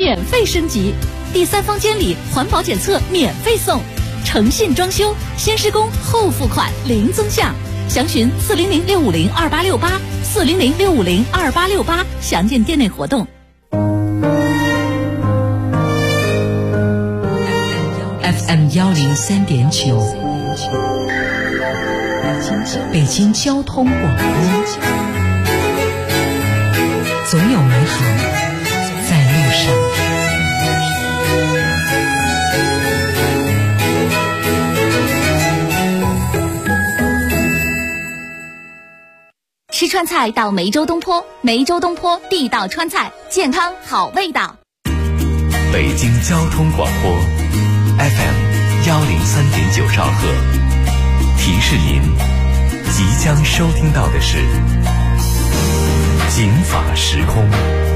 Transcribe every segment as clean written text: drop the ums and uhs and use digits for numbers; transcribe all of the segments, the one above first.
免费升级，第3方监理环保检测免费送，诚信装修，先施工后付款零增项。详询400-650-2868，400-650-2868，详见店内活动。 FM 103.9，北京交通广播，总有美好在路上。 吃川菜到梅州东坡，梅州东坡地道川菜，健康好味道。 北京交通广播 FM 103.9兆赫，提示您即将收听到的是警法时空。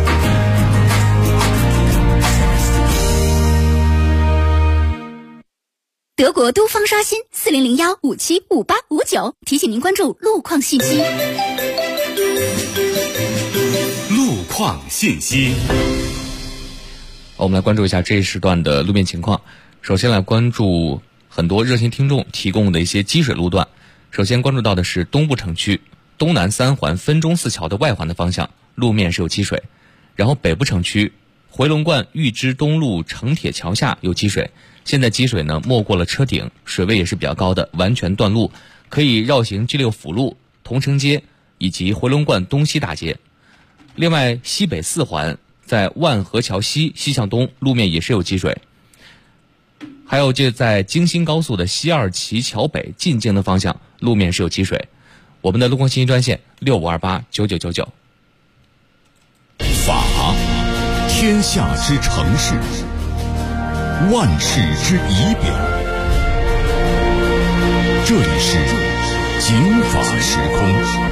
德国都方刷新40015755859，提醒您关注路况信息。 路况信息。 我们来关注一下这一时段的路面情况。首先来关注很多热心听众提供的一些积水路段。首先关注到的是东部城区东南3环分钟寺桥的外环的方向，路面是有积水。然后北部城区回龙观玉芝东路城铁桥下有积水，现在积水呢没过了车顶，水位也是比较高的，完全断路，可以绕行G6辅路、同城街以及回龙观东西大街。另外西北4环在万河桥西西向东路面也是有积水。还有就在京新高速的西二旗桥北进京的方向，路面是有积水。我们的路况信息专线65289999。 法，天下之城市，万事之仪表。这里是警法时空。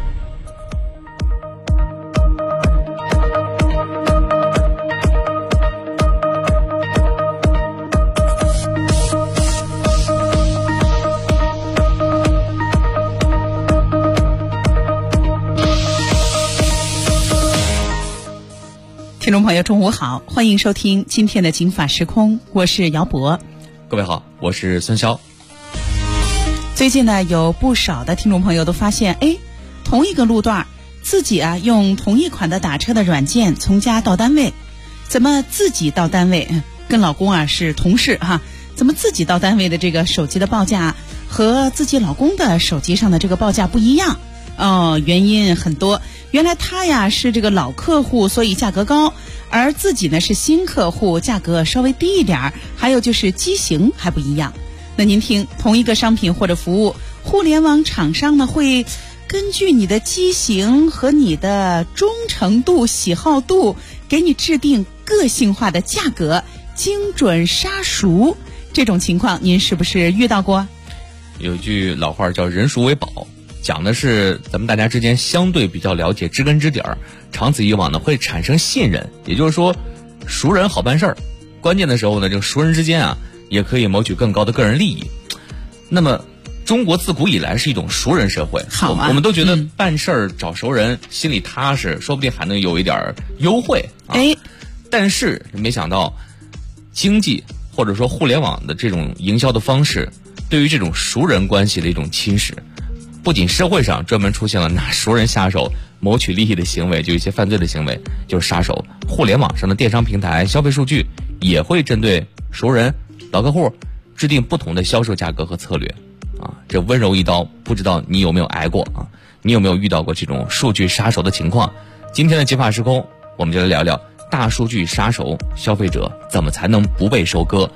听众朋友中午好，欢迎收听今天的警法时空，我是姚博。 各位好，我是孙潇。 最近呢，有不少的听众朋友都发现，同一个路段自己用同一款的打车的软件从家到单位，怎么自己到单位跟老公是同事怎么自己到单位的这个手机的报价和自己老公的手机上的这个报价不一样？原因很多。原来他是这个老客户，所以价格高，而自己呢是新客户，价格稍微低一点。还有就是机型还不一样。那您听，同一个商品或者服务，互联网厂商呢会根据你的机型和你的忠诚度、喜好度，给你制定个性化的价格，精准杀熟。这种情况您是不是遇到过？ 有一句老话叫人熟为宝，讲的是咱们大家之间相对比较了解，知根知底儿，长此以往呢会产生信任。也就是说，熟人好办事儿，关键的时候呢，这个熟人之间也可以谋取更高的个人利益。那么中国自古以来是一种熟人社会，我们都觉得办事儿找熟人心里踏实，说不定还能有一点优惠但是没想到经济或者说互联网的这种营销的方式，对于这种熟人关系的一种侵蚀。不仅社会上专门出现了拿熟人下手谋取利益的行为，就一些犯罪的行为就是杀手，互联网上的电商平台消费数据也会针对熟人老客户制定不同的销售价格和策略这温柔一刀，不知道你有没有挨过你有没有遇到过这种数据杀手的情况？今天的警法时空，我们就来聊聊大数据杀手消费者怎么才能不被收割。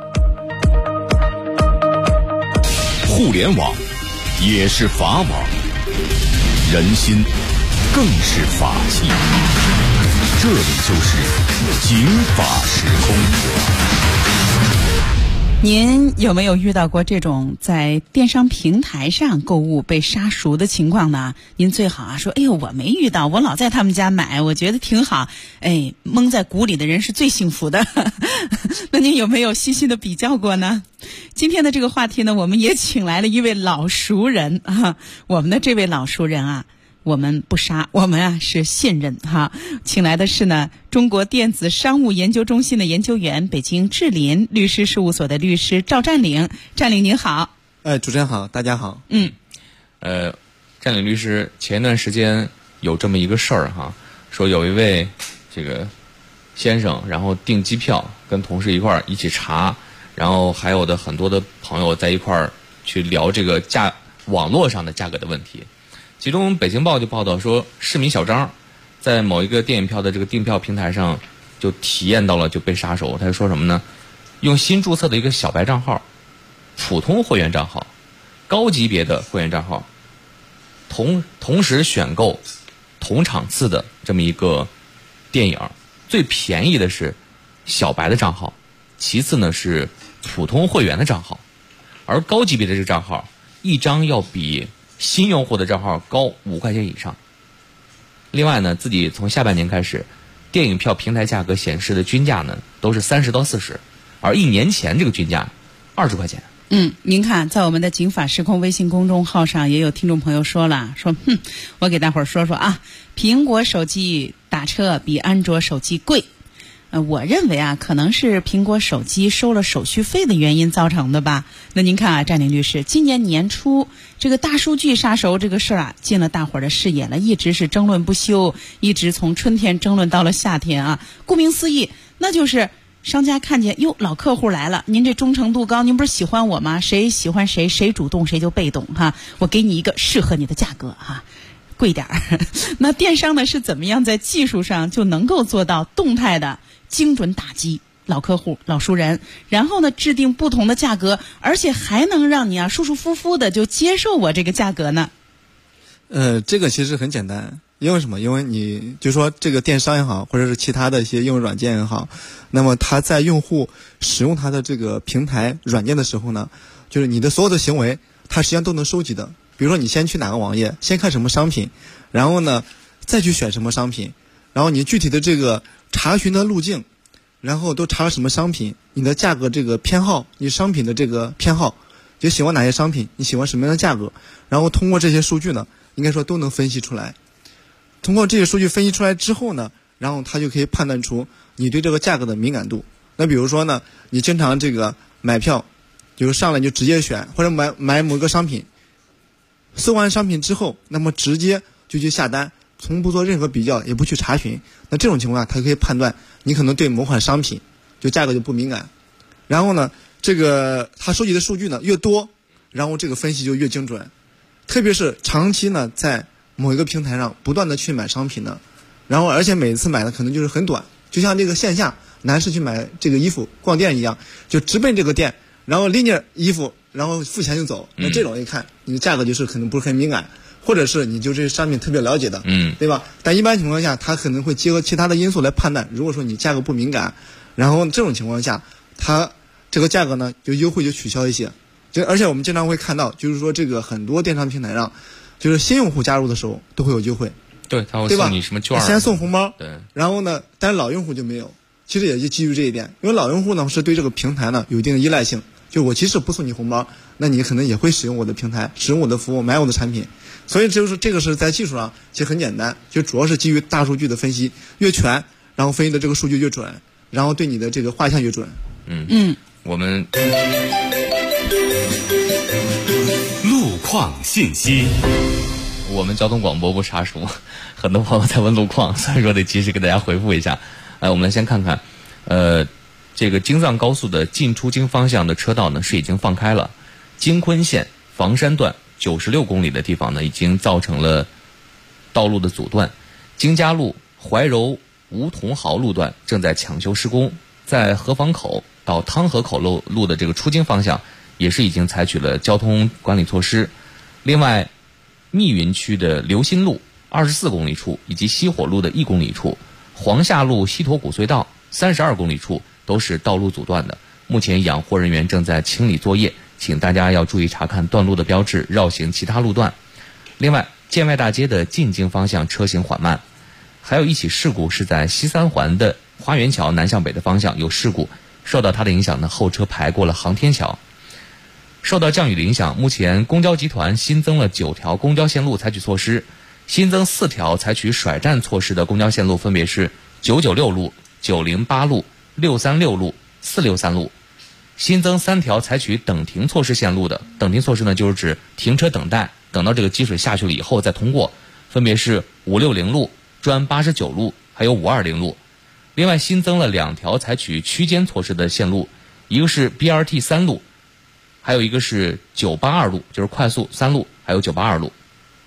互联网也是法网，人心更是法器。这里就是警法时空。 您有没有遇到过这种在电商平台上购物被杀熟的情况呢？您最好说，我没遇到，我老在他们家买，我觉得挺好。蒙在鼓里的人是最幸福的。那您有没有细细的比较过呢？今天的这个话题呢，我们也请来了一位老熟人我们的这位老熟人我们不杀，我们啊是信任哈。请来的是呢中国电子商务研究中心的研究员，北京智林律师事务所的律师赵占领。占领您好。 主持人好，大家好。 占领律师，前一段时间有这么一个事儿哈，说有一位这个先生，然后订机票，跟同事一起查，然后还有的很多的朋友在一块儿去聊这个网络上的价格的问题。其中北京报就报道说，市民小张在某一个电影票的这个订票平台上就体验到了就被杀手。他就说什么呢？用新注册的一个小白账号、普通会员账号、高级别的会员账号，同时选购同场次的这么一个电影，最便宜的是小白的账号，其次呢是普通会员的账号，而高级别的这个账号一张要比新用户的账号高5块钱以上。另外呢，自己从下半年开始，电影票平台价格显示的均价呢都是30到40，而1年前这个均价20块钱。 您看，在我们的警法时空微信公众号上，也有听众朋友说了，说我给大伙儿说说啊，苹果手机打车比安卓手机贵。我认为啊，可能是苹果手机收了手续费的原因造成的吧。那您看啊，占领律师，今年年初这个大数据杀熟这个事儿啊，进了大伙儿的视野了，一直是争论不休，一直从春天争论到了夏天啊。顾名思义，那就是商家看见哟老客户来了，您这忠诚度高，您不是喜欢我吗？谁喜欢谁，谁主动谁就被动哈。我给你一个适合你的价格哈。贵点儿。那电商呢是怎么样在技术上就能够做到动态的精准打击老客户、老熟人，然后呢制定不同的价格，而且还能让你啊舒舒服服的就接受我这个价格呢？ 这个其实很简单，因为什么？因为你就说这个电商也好，或者是其他的一些应用软件也好，那么它在用户使用它的这个平台软件的时候呢，就是你的所有的行为，它实际上都能收集的。比如说你先去哪个网页，先看什么商品，然后呢再去选什么商品，然后你具体的这个查询的路径，然后都查了什么商品，你的价格这个偏好，你商品的这个偏好，就喜欢哪些商品，你喜欢什么样的价格，然后通过这些数据呢，应该说都能分析出来。通过这些数据分析出来之后呢，然后它就可以判断出你对这个价格的敏感度。那比如说呢，你经常这个买票，就是上来就直接选，或者买某个商品，搜完商品之后，那么直接就去下单，从不做任何比较，也不去查询。那这种情况下，它可以判断你可能对某款商品就价格就不敏感。然后呢，这个它收集的数据呢越多，然后这个分析就越精准。特别是长期呢在某一个平台上不断的去买商品呢，然后而且每次买的可能就是很短，就像这个线下男士去买这个衣服逛店一样，就直奔这个店，然后拎着衣服，然后付钱就走。那这种一看，你的价格就是可能不是很敏感，或者是你就这商品特别了解的，对吧？但一般情况下，它可能会结合其他的因素来判断。如果说你价格不敏感，然后这种情况下，它这个价格呢就优惠就取消一些。而且我们经常会看到，就是说这个很多电商平台上，就是新用户加入的时候都会有优惠， 对，他会送你什么券， 先送红包， 对， 然后呢，但是老用户就没有。其实也就基于这一点，因为老用户呢是对这个平台呢有一定的依赖性，就我即使不送你红包，那你可能也会使用我的平台，使用我的服务，买我的产品。所以就是这个是在技术上其实很简单，就主要是基于大数据的分析越全，然后分析的这个数据越准，然后对你的这个画像越准。 我们路况信息。 我们交通广播不查熟，很多朋友在问路况，所以说得及时给大家回复一下。我们来先看看，这个京藏高速的进出京方向的车道呢是已经放开了，京昆线房山段96公里的地方呢已经造成了道路的阻断，京嘉路怀柔梧桐壕路段正在抢修施工，在河坊口到汤河口路的这个出京方向也是已经采取了交通管理措施。另外，密云区的流心路24公里处以及西火路的1公里处，黄下路西驼谷隧道32公里处都是道路阻断的，目前养护人员正在清理作业，请大家要注意查看断路的标志，绕行其他路段。另外，建外大街的进京方向车行缓慢，还有一起事故是在西三环的花园桥南向北的方向有事故，受到它的影响呢，后车排过了航天桥。受到降雨的影响，目前公交集团新增了9条公交线路采取措施， 新增4条采取甩站措施的公交线路，分别是996路、908路、636路、463路。新增3条采取等停措施线路的，等停措施呢，就是指停车等待，等到这个积水下去了以后再通过，分别是560路、专89路，还有520路。另外新增了2条采取区间措施的线路，一个是 BRT 3路，还有一个是982路，就是快速3路，还有982路。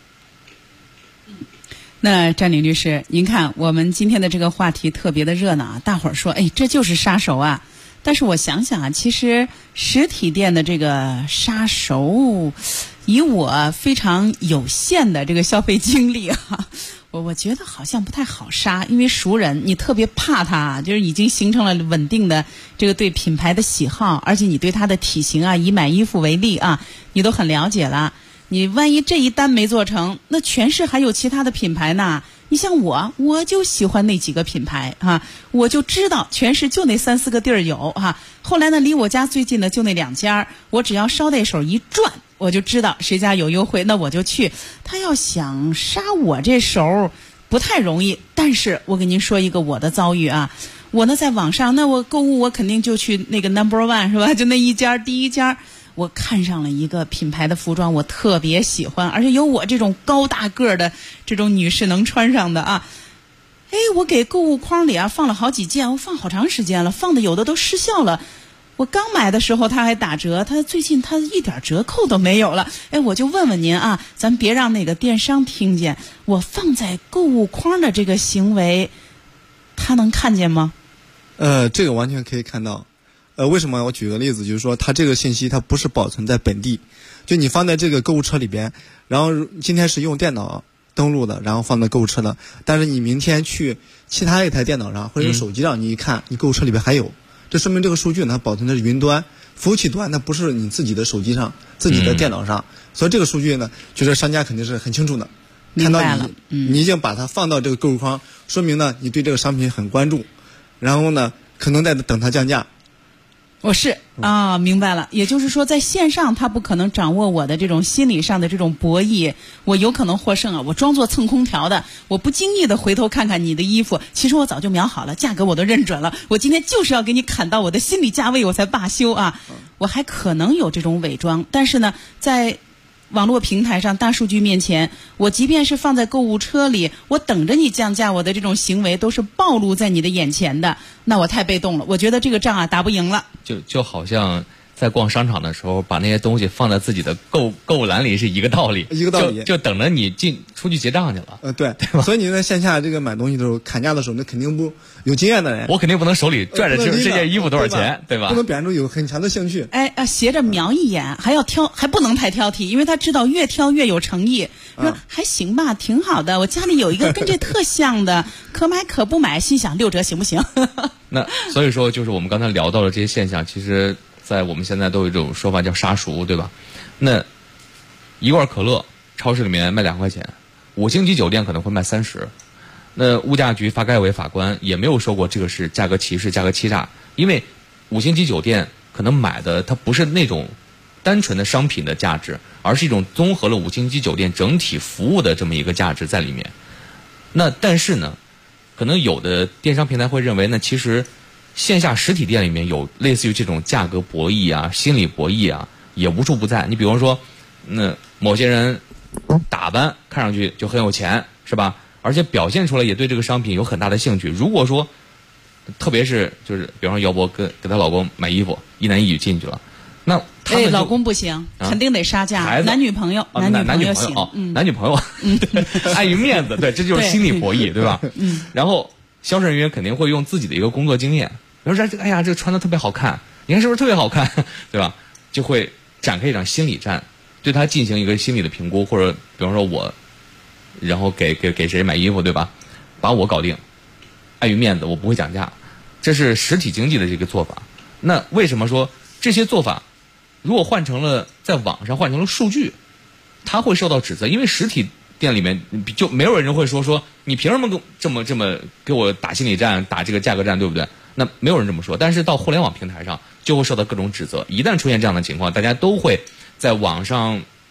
那张林律师，您看我们今天的这个话题特别的热闹啊，大伙儿说，哎，这就是杀手啊。但是我想想啊，其实实体店的这个杀手，以我非常有限的这个消费经历啊，我觉得好像不太好杀，因为熟人你特别怕他，就是已经形成了稳定的这个对品牌的喜好，而且你对他的体型啊，以买衣服为例啊，你都很了解了。你万一这一单没做成，那全市还有其他的品牌呢。你像我就喜欢那几个品牌啊，我就知道全市就那3-4个地儿有哈。后来呢，离我家最近的就那2家，我只要捎带手一转，我就知道谁家有优惠，那我就去。他要想杀我这手不太容易，但是我跟您说一个我的遭遇啊，我呢在网上，那我购物我肯定就去那个 No.1 是吧？就那一家，第一家。我看上了一个品牌的服装，我特别喜欢，而且有我这种高大个的这种女士能穿上的啊。哎，我给购物筐里啊放了好几件，我放好长时间了，放的有的都失效了。我刚买的时候它还打折，它最近它一点折扣都没有了。哎，我就问问您啊，咱别让那个电商听见我放在购物筐的这个行为，他能看见吗？ 这个完全可以看到。为什么？我举个例子，就是说它这个信息它不是保存在本地，就你放在这个购物车里边，然后今天是用电脑登录的，然后放在购物车的，但是你明天去其他一台电脑上或者手机上，你一看，你购物车里边还有，这说明这个数据呢保存的是云端服务器端，那不是你自己的手机上、自己的电脑上，所以这个数据呢，就是商家肯定是很清楚的，看到你已经把它放到这个购物筐，说明呢你对这个商品很关注，然后呢可能在等它降价。 我是啊，明白了。也就是说，在线上他不可能掌握我的这种心理上的这种博弈，我有可能获胜啊。我装作蹭空调的，我不经意的回头看看你的衣服，其实我早就瞄好了，价格我都认准了。我今天就是要给你砍到我的心理价位，我才罢休啊。我还可能有这种伪装，但是呢，在网络平台上大数据面前，我即便是放在购物车里，我等着你降价，我的这种行为都是暴露在你的眼前的，那我太被动了，我觉得这个仗啊打不赢了。 就好像在逛商场的时候，把那些东西放在自己的购物篮里是一个道理，就等着你出去结账去了。 对吧？所以你在线下这个买东西的时候，砍价的时候，那肯定不有经验的人， 我肯定不能手里拽着这件衣服多少钱，对吧？ 不能表现出有很强的兴趣。 斜着瞄一眼，还要挑，还不能太挑剔，因为他知道越挑越有诚意。说还行吧，挺好的，我家里有一个跟这特像的，可买可不买，心想6折行不行？ 那所以说，就是我们刚才聊到的这些现象，其实在我们现在都有一种说法叫杀熟，对吧？那一罐可乐，超市里面卖2块钱，5星级酒店可能会卖30。那物价局发改委法官也没有说过这个是价格歧视、价格欺诈，因为5星级酒店可能买的它不是那种单纯的商品的价值，而是一种综合了5星级酒店整体服务的这么一个价值在里面。那但是呢，可能有的电商平台会认为呢，其实线下实体店里面有类似于这种价格博弈啊、心理博弈啊，也无处不在。你比方说，那某些人打扮看上去就很有钱，是吧？而且表现出来也对这个商品有很大的兴趣。如果说，特别是就是比方说姚博给她老公买衣服，一男一女进去了，那老公不行，肯定得杀价。男女朋友，男女朋友行， 男女朋友，碍于面子，对，这就是心理博弈，对吧？然后销售人员肯定会用自己的一个工作经验，比如说哎呀，这个穿的特别好看，你看是不是特别好看，对吧？就会展开一场心理战，对他进行一个心理的评估，或者比方说我，然后给谁买衣服，对吧？把我搞定，碍于面子，我不会讲价，这是实体经济的这个做法。那为什么说这些做法？如果换成了在网上换成了数据，他会受到指责，因为实体店里面就没有人会说你凭什么这么给我打心理战，打这个价格战，对不对？那没有人这么说，但是到互联网平台上就会受到各种指责。一旦出现这样的情况，大家都会在网上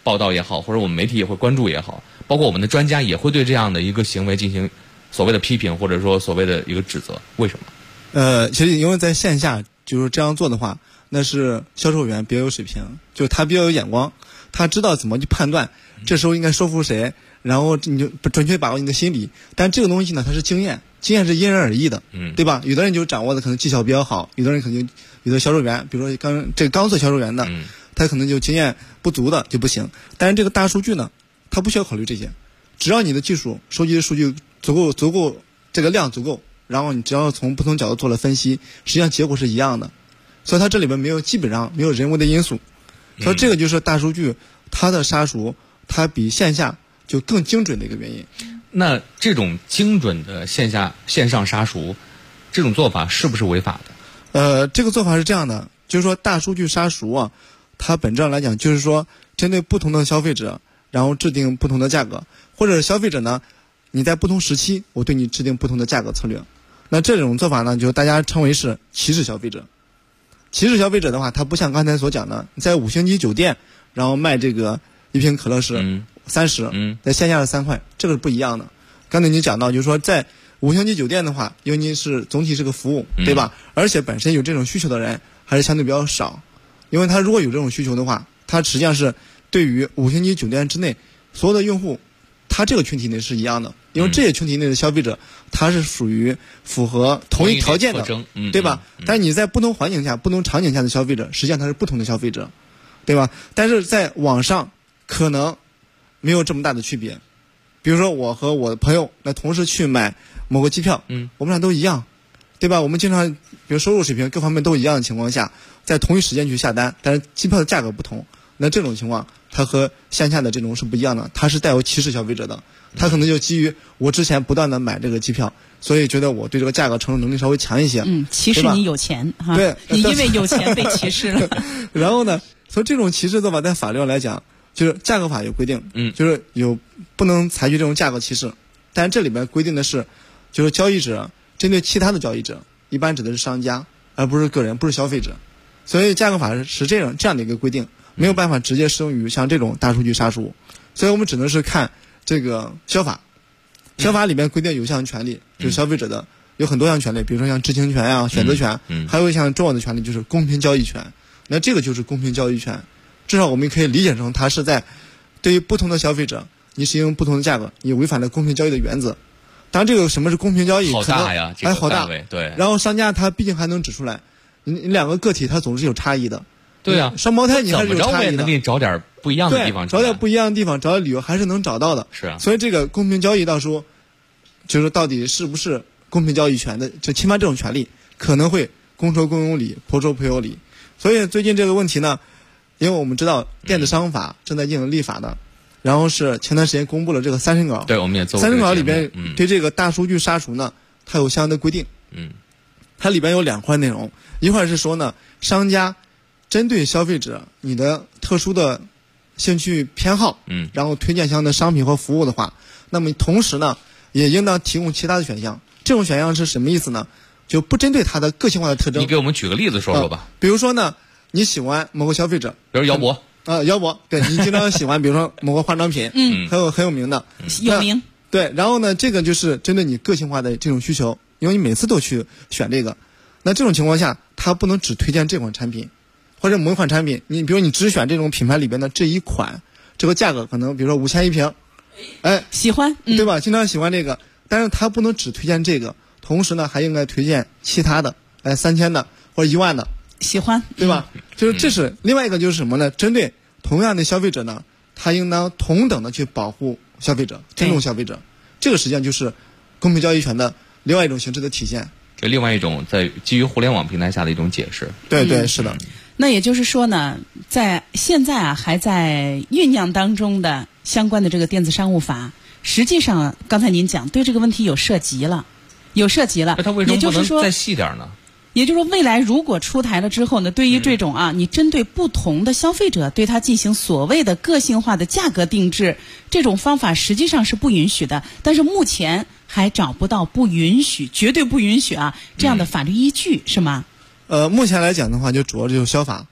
报道也好，或者我们媒体也会关注也好，包括我们的专家也会对这样的一个行为进行所谓的批评，或者说所谓的一个指责。为什么？ 其实因为在线下就是这样做的话，那是销售员比较有水平，就是他比较有眼光，他知道怎么去判断，这时候应该说服谁，然后你就准确把握你的心理。但这个东西呢，它是经验是因人而异的，对吧？有的人就掌握的可能技巧比较好，有的人可能有的销售员，比如说刚做销售员的，他可能就经验不足的就不行。但是这个大数据呢，他不需要考虑这些，只要你的技术收集的数据足够，这个量足够，然后你只要从不同角度做了分析，实际上结果是一样的。所以它这里面基本上没有人为的因素，所以这个就是大数据它的杀熟，它比线下就更精准的一个原因。 那这种精准的线上杀熟，这种做法是不是违法的？这个做法是这样的，就是说大数据杀熟啊，它本质上来讲就是说针对不同的消费者，然后制定不同的价格，或者消费者呢，你在不同时期我对你制定不同的价格策略。那这种做法呢，就大家称为是歧视消费者。歧视消费者的话，它不像刚才所讲的，在5星级酒店然后卖这个一瓶可乐是30，在线下是3块，这个是不一样的。刚才你讲到就是说在5星级酒店的话，因为你是总体是个服务，对吧？而且本身有这种需求的人还是相对比较少，因为他如果有这种需求的话，他实际上是对于5星级酒店之内所有的用户，他这个群体内是一样的，因为这些群体内的消费者他是属于符合同一条件的，对吧？但是你在不同环境下不同场景下的消费者，实际上他是不同的消费者，对吧？但是在网上可能没有这么大的区别。比如说我和我的朋友那同时去买某个机票，我们俩都一样，对吧？我们经常比如收入水平各方面都一样的情况下，在同一时间去下单，但是机票的价格不同，那这种情况它和线下的这种是不一样的，它是带有歧视消费者的。他可能就基于我之前不断的买这个机票，所以觉得我对这个价格承受能力稍微强一些， 歧视你有钱哈， 对， 你因为有钱被歧视了。 然后呢，从这种歧视做法在法律上来讲，就是价格法有规定，就是有不能采取这种价格歧视，但这里面规定的是，就是交易者针对其他的交易者，一般指的是商家，而不是个人，不是消费者。所以价格法是这样的一个规定，没有办法直接适用于像这种大数据杀熟，所以我们只能是看这个消法。消法里面规定有项权利，就是消费者的有很多项权利，比如说像知情权啊、选择权，还有一项重要的权利就是公平交易权。那这个就是公平交易权，至少我们可以理解成它是在对于不同的消费者，你使用不同的价格，你违反了公平交易的原则。当然，这个什么是公平交易， 好大呀，这个好大， 对。 然后商家他毕竟还能指出来，你两个个体他总是有差异的。 对啊， 双胞胎你还是有差异的。 怎么着我也能给你找点不一样的地方出来， 找点不一样的地方，找点理由还是能找到的。 是啊， 所以这个公平交易到时候就是到底是不是公平交易权的，就侵犯这种权利，可能会公说公有理，婆说婆有理。所以最近这个问题呢，因为我们知道电子商法正在进行立法的，然后是前段时间公布了这个3审稿， 对，我们也做 3审稿里边对这个大数据杀熟呢，它有相应的规定。它里边有2块内容，一块是说呢，商家针对消费者你的特殊的兴趣偏好，然后推荐相应的商品或服务的话，那么同时呢，也应当提供其他的选项。这种选项是什么意思呢？就不针对它的个性化的特征。 你给我们举个例子说说吧。 比如说呢，你喜欢某个消费者， 比如姚博， 姚博，对，你经常喜欢，比如说某个化妆品，很有名的， 有名。 对，然后呢，这个就是针对你个性化的这种需求，因为你每次都去选这个，那这种情况下，它不能只推荐这款产品，或者某一款产品，你比如你只选这种品牌里边的这一款，这个价格可能比如说5000一瓶， 喜欢， 对吧？经常喜欢这个，但是它不能只推荐这个，同时呢，还应该推荐其他的，3000的或者1万的， 喜欢， 对吧？就是这是另外一个就是什么呢？针对同样的消费者呢，他应当同等的去保护消费者，尊重消费者，这个实际上就是公平交易权的另外一种形式的体现。 这另外一种在基于互联网平台下的一种解释。 对，是的。 那也就是说呢，在现在还在酝酿当中的相关的这个电子商务法，实际上刚才您讲对这个问题有涉及了。那它为什么不能再细点呢？ 也就是说，未来如果出台了之后呢，对于这种你针对不同的消费者，对他进行所谓的个性化的价格定制，这种方法实际上是不允许的。但是目前还找不到不允许、绝对不允许这样的法律依据，是吗？ 目前来讲的话，就主要就是消法，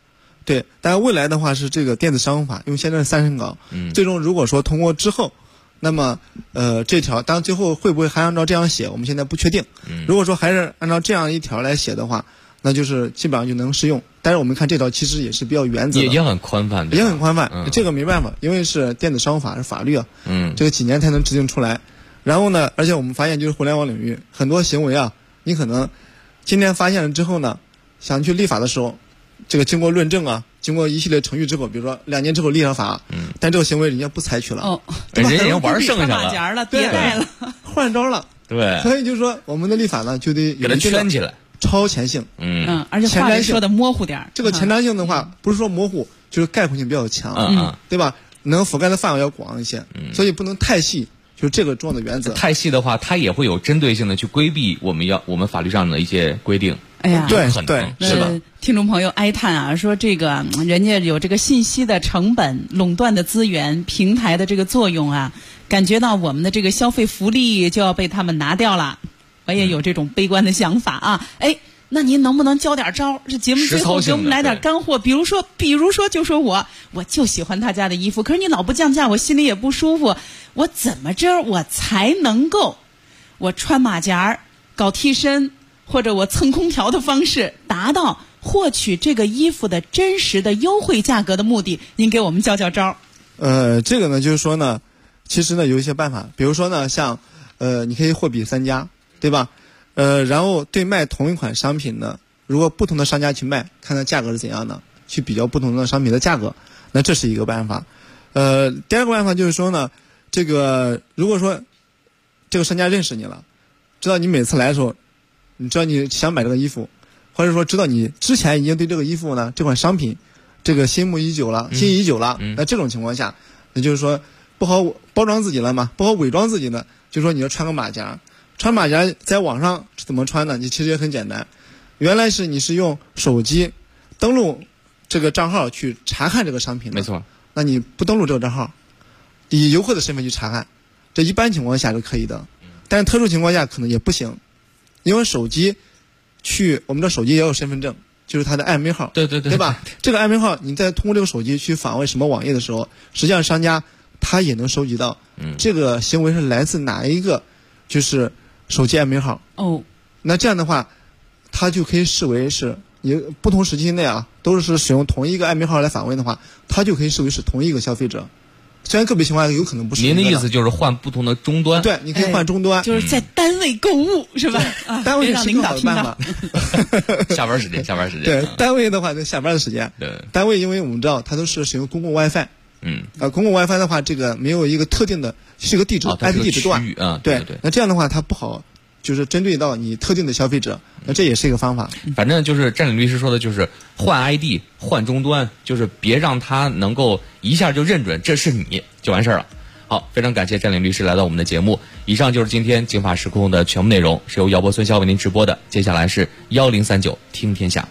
对，但未来的话是这个电子商用法，因为现在是3审稿，最终如果说通过之后，那么这条当然最后会不会还按照这样写，我们现在不确定。如果说还是按照这样一条来写的话，那就是基本上就能适用。但是我们看这条其实也是比较原则的， 也很宽泛， 也很宽泛。这个没办法，因为是电子商用法是法律啊，这个几年才能制定出来。然后呢，而且我们发现就是互联网领域很多行为啊，你可能今天发现了之后呢，想去立法的时候，这个经过论证啊，经过一系列程序之后，比如说2年之后立上法，但这个行为人家不采取了， 人家已经玩剩下了，迭代了， 换招了。 对， 所以就是说我们的立法呢，就得给它圈起来， 超前性， 而且话说的模糊点。 这个前瞻性的话，不是说模糊，就是概括性比较强，对吧？能覆盖的范围要广一些，所以不能太细。就是这个重要的原则。 太细的话，它也会有针对性的去规避我们法律上的一些规定。 哎呀， 对， 是的。 听众朋友哀叹啊，说这个人家有这个信息的成本、垄断的资源、平台的这个作用啊，感觉到我们的这个消费福利就要被他们拿掉了。我也有这种悲观的想法啊。那您能不能教点招？这节目最后给我们来点干货，比如说，就说我就喜欢他家的衣服，可是你老不降价，我心里也不舒服。我怎么着我才能够，我穿马甲、搞替身，或者我蹭空调的方式，达到获取这个衣服的真实的优惠价格的目的？您给我们教招。 这个呢，就是说呢，其实呢有一些办法，比如说呢，像你可以货比3家，对吧？然后对卖同一款商品呢，如果不同的商家去卖，看看价格是怎样的，去比较不同的商品的价格，那这是一个办法。第二个办法就是说呢，这个如果说这个商家认识你了，知道你每次来的时候，你知道你想买这个衣服，或者说知道你之前已经对这个衣服呢这款商品这个心仪已久了，那这种情况下，也就是说不好包装自己了嘛，不好伪装自己呢，就说你要穿个马甲。穿马甲在网上怎么穿呢？你其实也很简单，原来是你是用手机登录这个账号去查看这个商品的， 没错。 那你不登录这个账号，以游客的身份去查看，这一般情况下是可以的，但是特殊情况下可能也不行，因为手机我们的手机也有身份证，就是它的暧昧号，对吧？这个暧昧号，你再通过这个手机去访问什么网页的时候，实际上商家他也能收集到，这个行为是来自哪一个，就是手机暧昧号。那这样的话，它就可以视为是你不同时期内啊，都是使用同一个暧昧号来访问的话，它就可以视为是同一个消费者。虽然个别情况下有可能不是。 您的意思就是换不同的终端？ 对，你可以换终端， 就是在单位购物，是吧？ 单位是领导的办法。 下班时间。 对，单位的话就下班的时间。 对， 单位因为我们知道它都是使用公共 WiFi。公共 WiFi 的话，这个没有一个特定的，是一个地址，IP 地址段。 对。 那这样的话，它不好，就是针对到你特定的消费者，那这也是一个方法。 反正就是占领律师说的，就是换 ID、换终端，就是别让他能够一下就认准这是你就完事儿了。好，非常感谢占领律师来到我们的节目。以上就是今天警法时空的全部内容，是由姚波、孙潇为您直播的。接下来是1039听天下。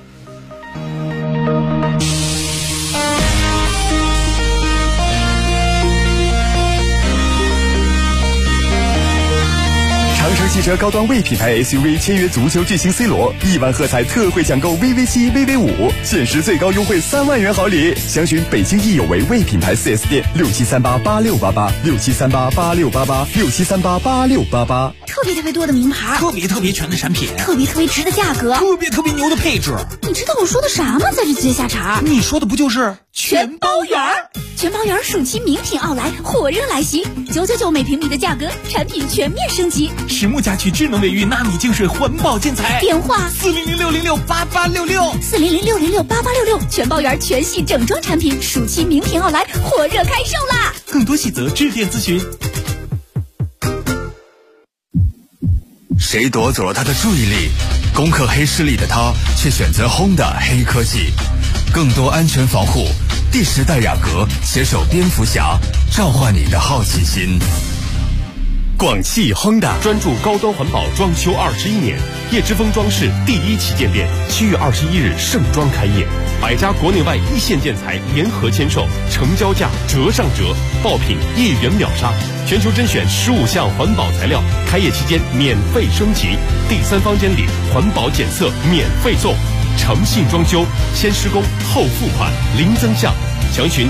长城汽车高端 V 品牌 SUV 签约足球巨星 C 罗，1万喝彩特惠抢购 VV7、VV5，限时最高优惠3万元好礼。详询北京益有为 V 品牌 4S 店，67388688，67388688，67388688。 特别多的名牌， 特别全的产品， 特别值的价格， 特别牛的配置。 你知道我说的啥吗？在这接下茬， 你说的不就是全包圆？全包圆暑期名品奥莱火热来袭，999每平米的价格，产品全面升级。 实木家具智能卫浴纳米净水环保建材， 电话 400-606-8866，400-606-8866， 全包圆全系整装产品暑期名品奥莱火热开售啦！ 更多细则致电咨询。 谁夺走了他的注意力？攻克黑势力的他却选择 Honda 黑科技，更多安全防护。第10代雅阁携手蝙蝠侠，召唤你的好奇心。 广汽 Honda 专注高端环保装修21年，叶之峰装饰第1旗舰店7月21日盛装开业，100家国内外一线建材联合签售，成交价折上折，爆品1元秒杀，全球甄选15项环保材料，开业期间免费升级，第3方监理，环保检测免费送。 诚信装修，先施工后付款，零增项。详询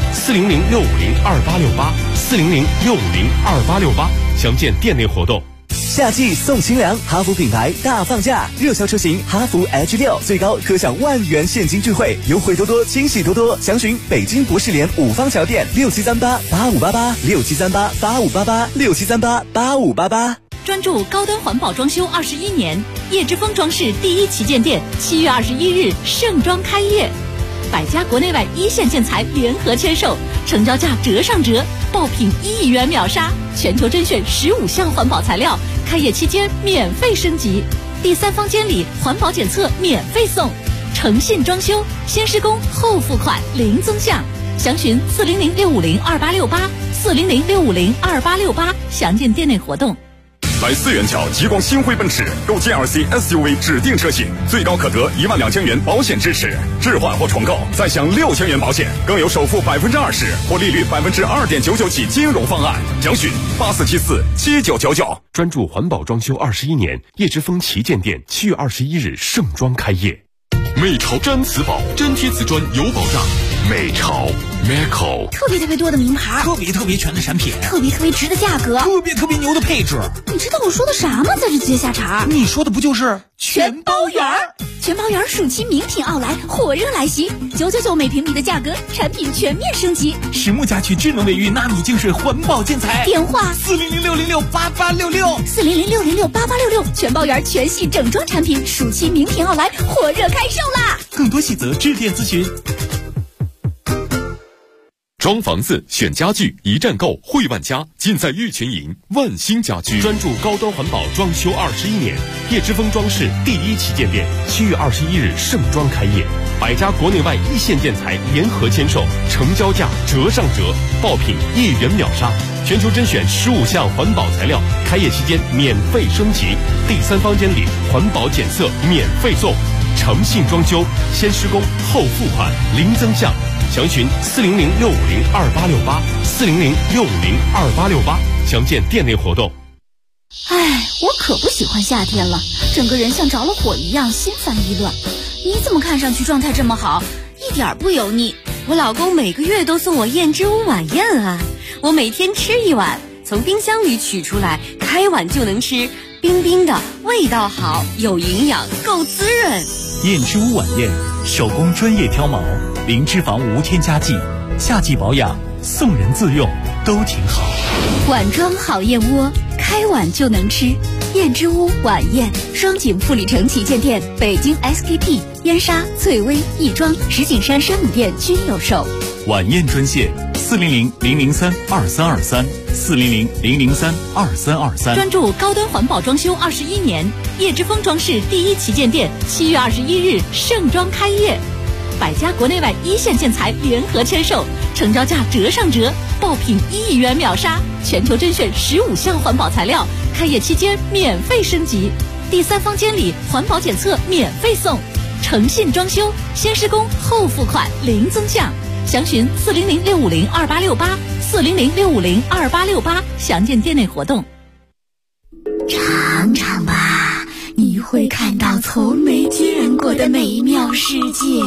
400-650-2868，400-650-2868，详见店内活动。 夏季送清凉，哈弗品牌大放价，热销车型哈弗 H6最高可享10000元现金钜惠，优惠多多，惊喜多多。详询北京博士联5方桥店6738-8588，6738-8588，6738-8588。 专注高端环保装修21年，叶之峰装饰第一旗舰店7月21日盛装开业，100家国内外一线建材联合签售，成交价折上折，爆品1亿元秒杀，全球甄选15项环保材料，开业期间免费升级，第3方监理环保检测免费送，诚信装修，先施工后付款零增项。详询400-650-2868，400-650-2868，详见店内活动。 来4元桥极光星辉奔驰购 GLC SUV 指定车型，最高可得12000元保险支持，置换或重购再享6000元保险，更有首付20%或利率2.99%起金融方案。详询84747999。 专注环保装修21年，叶之峰旗舰店7月21日盛装开业。 美潮毡瓷宝，粘贴瓷砖有保障。美潮 Meco， 特别多的名牌， 特别全的产品， 特别值的价格， 特别牛的配置。 你知道我说的啥吗？在这接下茬， 你说的不就是全包圆？全包圆暑期名品奥莱火热来袭，999每平米的价格，产品全面升级。 实木家居智能卫浴纳米净水环保建材， 电话 400-606-8866，400-606-8866， 全包圆全系整装产品，暑期名品奥莱火热开售啦！ 更多细则致电咨询。 装房子选家具，一站购汇万家，尽在玉群营万兴家居。 专注高端环保装修21年，叶之峰装饰第一旗舰店7月21日盛装开业，100家国内外一线建材联合签售，成交价折上折，爆品1亿元秒杀，全球甄选15项环保材料，开业期间免费升级，第3方监理环保检测免费送，诚信装修，先施工后付款零增项。详询400-650-2868，400-650-2868，详见店内活动。 我可不喜欢夏天了，整个人像着了火一样，心烦意乱。你怎么看上去状态这么好，一点不油腻？ 我老公每个月都送我燕之屋晚宴啊，我每天吃1碗，从冰箱里取出来，开碗就能吃，冰冰的，味道好，有营养，够滋润。 燕之屋晚宴，手工专业挑毛，零脂肪无添加剂，夏季保养，送人自用都挺好。 碗装好燕窝，开碗就能吃。燕之屋晚宴，双井富里城旗舰店、北京 SKP、燕莎、翠微、亦庄、石景山山姆店均有售。 晚宴专线400-003-2323，400-003-2323。 专注高端环保装修21年，叶之峰装饰第一旗舰店7月21日盛装开业，100家国内外一线建材联合签售，成交价折上折，爆品1亿元秒杀，全球甄选15项环保材料，开业期间免费升级，第3方监理环保检测免费送，诚信装修，先施工后付款零增项。详询400-650-2868，400-650-2868，详见店内活动。 尝尝吧，你会看到从没见过的美妙世界。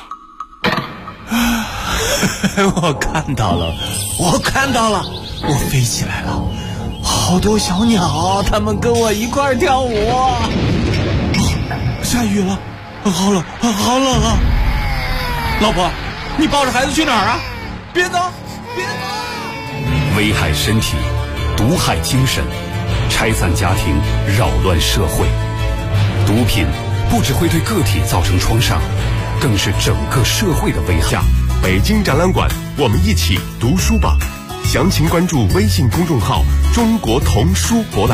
我看到了，我飞起来了，好多小鸟，它们跟我一块跳舞。下雨了，好冷啊！老婆，你抱着孩子去哪儿啊？别走！ 危害身体，毒害精神，拆散家庭，扰乱社会。毒品不只会对个体造成创伤，更是整个社会的危害。 北京展览馆，我们一起读书吧。详情关注微信公众号“中国童书博览”。